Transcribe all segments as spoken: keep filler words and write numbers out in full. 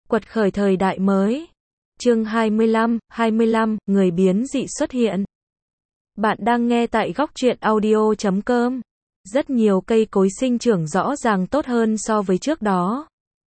Quật khởi thời đại mới. Chương hai mươi lăm, hai mươi lăm, người biến dị xuất hiện. Bạn đang nghe tại góc truyện audio chấm com. Rất nhiều cây cối sinh trưởng rõ ràng tốt hơn so với trước đó.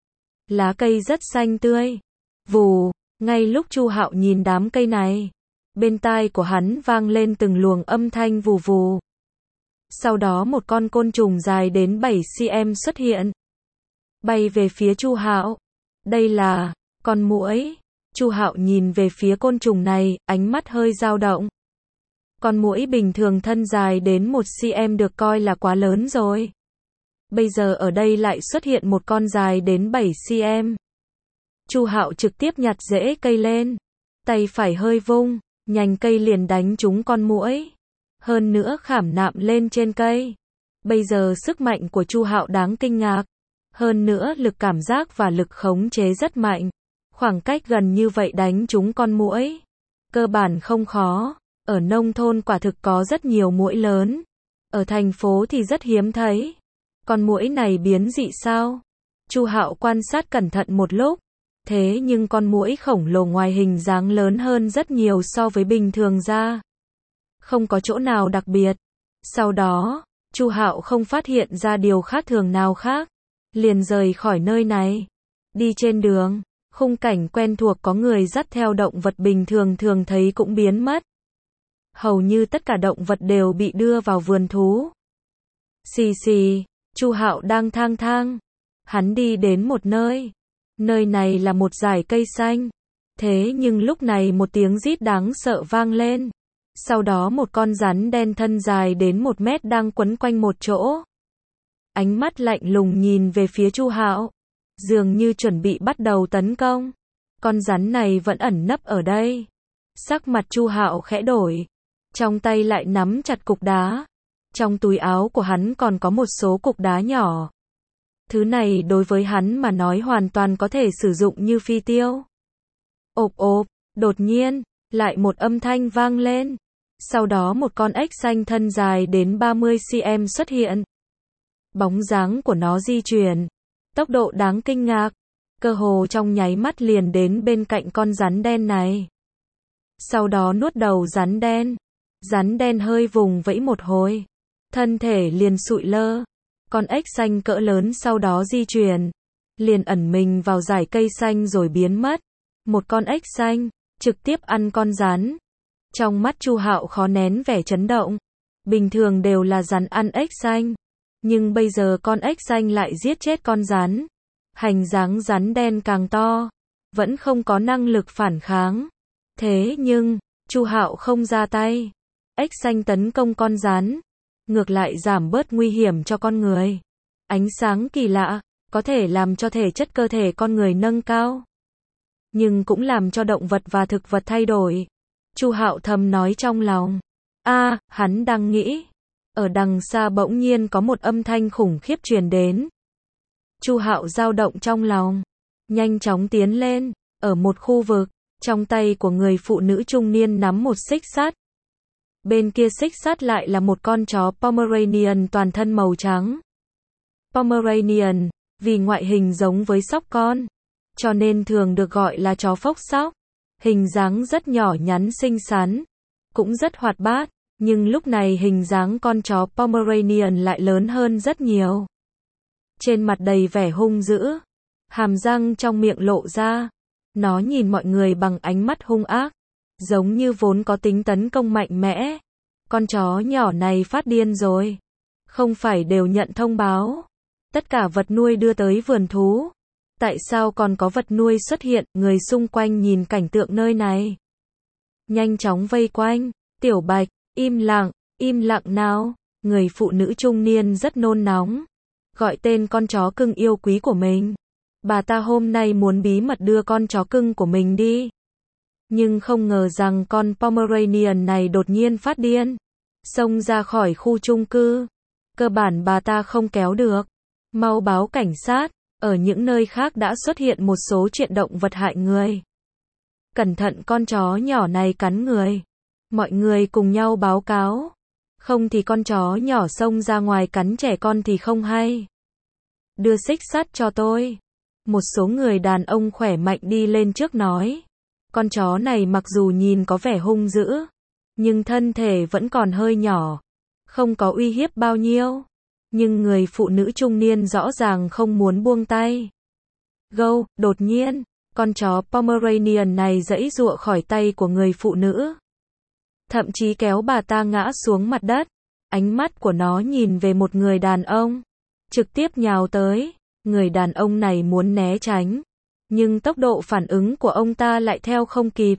Lá cây rất xanh tươi. Vù, ngay lúc Chu Hạo nhìn đám cây này, bên tai của hắn vang lên từng luồng âm thanh vù vù. Sau đó một con côn trùng dài đến bảy xăng-ti-mét xuất hiện, bay về phía Chu Hạo. Đây là con muỗi. Chu Hạo nhìn về phía côn trùng này, ánh mắt hơi dao động. Con muỗi bình thường thân dài đến một xăng-ti-mét được coi là quá lớn rồi. Bây giờ ở đây lại xuất hiện một con dài đến bảy xăng-ti-mét. Chu Hạo trực tiếp nhặt rễ cây lên, tay phải hơi vung, nhành cây liền đánh trúng con muỗi. Hơn nữa khảm nạm lên trên cây. Bây giờ sức mạnh của Chu Hạo đáng kinh ngạc. Hơn nữa lực cảm giác và lực khống chế rất mạnh. Khoảng cách gần như vậy đánh trúng con muỗi, cơ bản không khó. Ở nông thôn quả thực có rất nhiều muỗi lớn. Ở thành phố thì rất hiếm thấy. Con muỗi này biến dị sao? Chu Hạo quan sát cẩn thận một lúc. Thế nhưng con muỗi khổng lồ ngoài hình dáng lớn hơn rất nhiều so với bình thường ra. Không có chỗ nào đặc biệt. Sau đó, Chu Hạo không phát hiện ra điều khác thường nào khác, liền rời khỏi nơi này. Đi trên đường, khung cảnh quen thuộc có người dắt theo động vật bình thường thường thấy cũng biến mất. Hầu như tất cả động vật đều bị đưa vào vườn thú. Xì xì, Chu Hạo đang thang thang. Hắn đi đến một nơi. Nơi này là một dải cây xanh. Thế nhưng lúc này một tiếng rít đáng sợ vang lên. Sau đó một con rắn đen thân dài đến một mét đang quấn quanh một chỗ. Ánh mắt lạnh lùng nhìn về phía Chu Hạo, dường như chuẩn bị bắt đầu tấn công. Con rắn này vẫn ẩn nấp ở đây. Sắc mặt Chu Hạo khẽ đổi, trong tay lại nắm chặt cục đá. Trong túi áo của hắn còn có một số cục đá nhỏ. Thứ này đối với hắn mà nói hoàn toàn có thể sử dụng như phi tiêu. Ộp ộp, đột nhiên, lại một âm thanh vang lên. Sau đó một con ếch xanh thân dài đến ba mươi xăng-ti-mét xuất hiện. Bóng dáng của nó di chuyển, tốc độ đáng kinh ngạc, cơ hồ trong nháy mắt liền đến bên cạnh con rắn đen này. Sau đó nuốt đầu rắn đen. Rắn đen hơi vùng vẫy một hồi, thân thể liền sụi lơ. Con ếch xanh cỡ lớn sau đó di chuyển, liền ẩn mình vào dải cây xanh rồi biến mất. Một con ếch xanh trực tiếp ăn con rắn. Trong mắt Chu Hạo khó nén vẻ chấn động. Bình thường đều là rắn ăn ếch xanh, nhưng bây giờ con ếch xanh lại giết chết con rắn. Hành dáng rắn đen càng to, vẫn không có năng lực phản kháng. Thế nhưng, Chu Hạo không ra tay. Ếch xanh tấn công con rắn, ngược lại giảm bớt nguy hiểm cho con người. Ánh sáng kỳ lạ, có thể làm cho thể chất cơ thể con người nâng cao, nhưng cũng làm cho động vật và thực vật thay đổi. Chu Hạo thầm nói trong lòng. A, à, hắn đang nghĩ. Ở đằng xa bỗng nhiên có một âm thanh khủng khiếp truyền đến. Chu Hạo dao động trong lòng, nhanh chóng tiến lên. Ở một khu vực, trong tay của người phụ nữ trung niên nắm một xích sắt. Bên kia xích sắt lại là một con chó Pomeranian toàn thân màu trắng. Pomeranian, vì ngoại hình giống với sóc con, cho nên thường được gọi là chó phốc sóc. Hình dáng rất nhỏ nhắn xinh xắn, cũng rất hoạt bát, nhưng lúc này hình dáng con chó Pomeranian lại lớn hơn rất nhiều. Trên mặt đầy vẻ hung dữ, hàm răng trong miệng lộ ra. Nó nhìn mọi người bằng ánh mắt hung ác, giống như vốn có tính tấn công mạnh mẽ. Con chó nhỏ này phát điên rồi. Không phải đều nhận thông báo tất cả vật nuôi đưa tới vườn thú. Tại sao còn có vật nuôi xuất hiện? Người xung quanh nhìn cảnh tượng nơi này, nhanh chóng vây quanh. Tiểu Bạch, im lặng, im lặng nào. Người phụ nữ trung niên rất nôn nóng, gọi tên con chó cưng yêu quý của mình. Bà ta hôm nay muốn bí mật đưa con chó cưng của mình đi. Nhưng không ngờ rằng con Pomeranian này đột nhiên phát điên, xông ra khỏi khu chung cư. Cơ bản bà ta không kéo được. Mau báo cảnh sát. Ở những nơi khác đã xuất hiện một số chuyện động vật hại người. Cẩn thận con chó nhỏ này cắn người. Mọi người cùng nhau báo cáo. Không thì con chó nhỏ xông ra ngoài cắn trẻ con thì không hay. Đưa xích sắt cho tôi. Một số người đàn ông khỏe mạnh đi lên trước nói. Con chó này mặc dù nhìn có vẻ hung dữ, nhưng thân thể vẫn còn hơi nhỏ, không có uy hiếp bao nhiêu. Nhưng người phụ nữ trung niên rõ ràng không muốn buông tay. Gâu, đột nhiên, con chó Pomeranian này giãy giụa khỏi tay của người phụ nữ. Thậm chí kéo bà ta ngã xuống mặt đất. Ánh mắt của nó nhìn về một người đàn ông, trực tiếp nhào tới. Người đàn ông này muốn né tránh, nhưng tốc độ phản ứng của ông ta lại theo không kịp.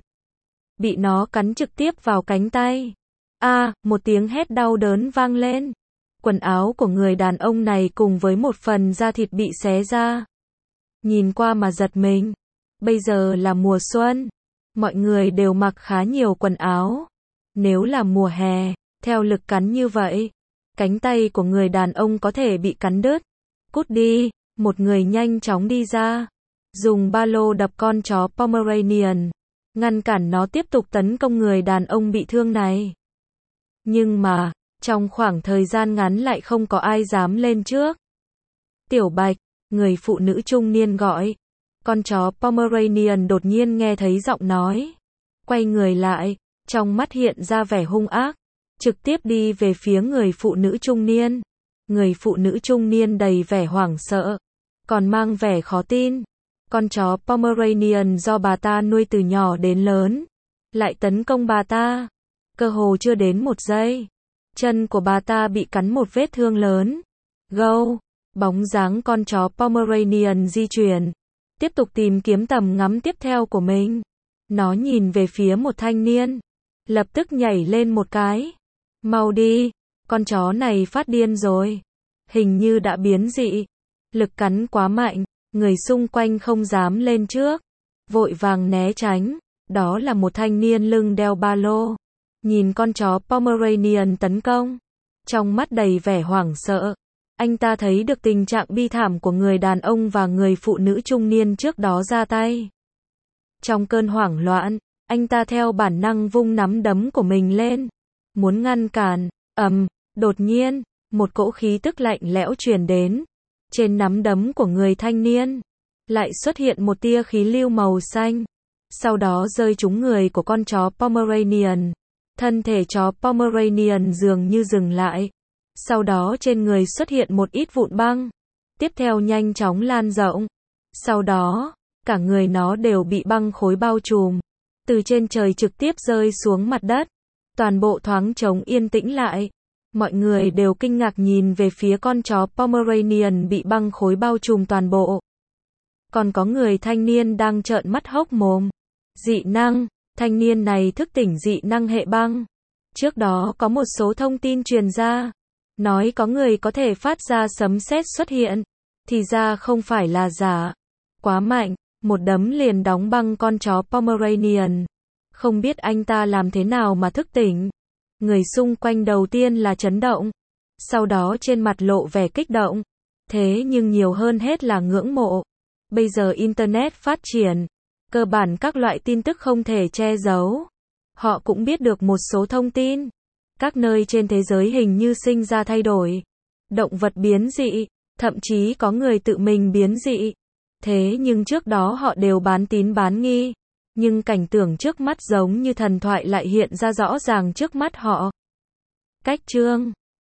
Bị nó cắn trực tiếp vào cánh tay. A, à, một tiếng hét đau đớn vang lên. Quần áo của người đàn ông này cùng với một phần da thịt bị xé ra. Nhìn qua mà giật mình. Bây giờ là mùa xuân, mọi người đều mặc khá nhiều quần áo. Nếu là mùa hè, theo lực cắn như vậy, cánh tay của người đàn ông có thể bị cắn đứt. Cút đi, một người nhanh chóng đi ra, dùng ba lô đập con chó Pomeranian, ngăn cản nó tiếp tục tấn công người đàn ông bị thương này. Nhưng mà, trong khoảng thời gian ngắn lại không có ai dám lên trước. Tiểu Bạch, người phụ nữ trung niên gọi. Con chó Pomeranian đột nhiên nghe thấy giọng nói. Quay người lại, trong mắt hiện ra vẻ hung ác, trực tiếp đi về phía người phụ nữ trung niên. Người phụ nữ trung niên đầy vẻ hoảng sợ, còn mang vẻ khó tin. Con chó Pomeranian do bà ta nuôi từ nhỏ đến lớn, lại tấn công bà ta. Cơ hồ chưa đến một giây, chân của bà ta bị cắn một vết thương lớn. Gâu, bóng dáng con chó Pomeranian di chuyển, tiếp tục tìm kiếm tầm ngắm tiếp theo của mình. Nó nhìn về phía một thanh niên, lập tức nhảy lên một cái. Mau đi, con chó này phát điên rồi. Hình như đã biến dị. Lực cắn quá mạnh, người xung quanh không dám lên trước, vội vàng né tránh. Đó là một thanh niên lưng đeo ba lô. Nhìn con chó Pomeranian tấn công, trong mắt đầy vẻ hoảng sợ. Anh ta thấy được tình trạng bi thảm của người đàn ông và người phụ nữ trung niên trước đó ra tay. Trong cơn hoảng loạn, anh ta theo bản năng vung nắm đấm của mình lên, muốn ngăn cản. Ầm, đột nhiên, một cỗ khí tức lạnh lẽo truyền đến. Trên nắm đấm của người thanh niên, lại xuất hiện một tia khí lưu màu xanh. Sau đó rơi trúng người của con chó Pomeranian. Thân thể chó Pomeranian dường như dừng lại. Sau đó trên người xuất hiện một ít vụn băng. Tiếp theo nhanh chóng lan rộng. Sau đó, cả người nó đều bị băng khối bao trùm. Từ trên trời trực tiếp rơi xuống mặt đất. Toàn bộ thoáng trống yên tĩnh lại. Mọi người đều kinh ngạc nhìn về phía con chó Pomeranian bị băng khối bao trùm toàn bộ. Còn có người thanh niên đang trợn mắt hốc mồm. Dị năng, thanh niên này thức tỉnh dị năng hệ băng. Trước đó có một số thông tin truyền ra, nói có người có thể phát ra sấm sét xuất hiện, thì ra không phải là giả. Quá mạnh, một đấm liền đóng băng con chó Pomeranian. Không biết anh ta làm thế nào mà thức tỉnh. Người xung quanh đầu tiên là chấn động, sau đó trên mặt lộ vẻ kích động. Thế nhưng nhiều hơn hết là ngưỡng mộ. Bây giờ Internet phát triển, cơ bản các loại tin tức không thể che giấu. Họ cũng biết được một số thông tin. Các nơi trên thế giới hình như sinh ra thay đổi. Động vật biến dị, thậm chí có người tự mình biến dị. Thế nhưng trước đó họ đều bán tín bán nghi. Nhưng cảnh tượng trước mắt giống như thần thoại lại hiện ra rõ ràng trước mắt họ. Cách chương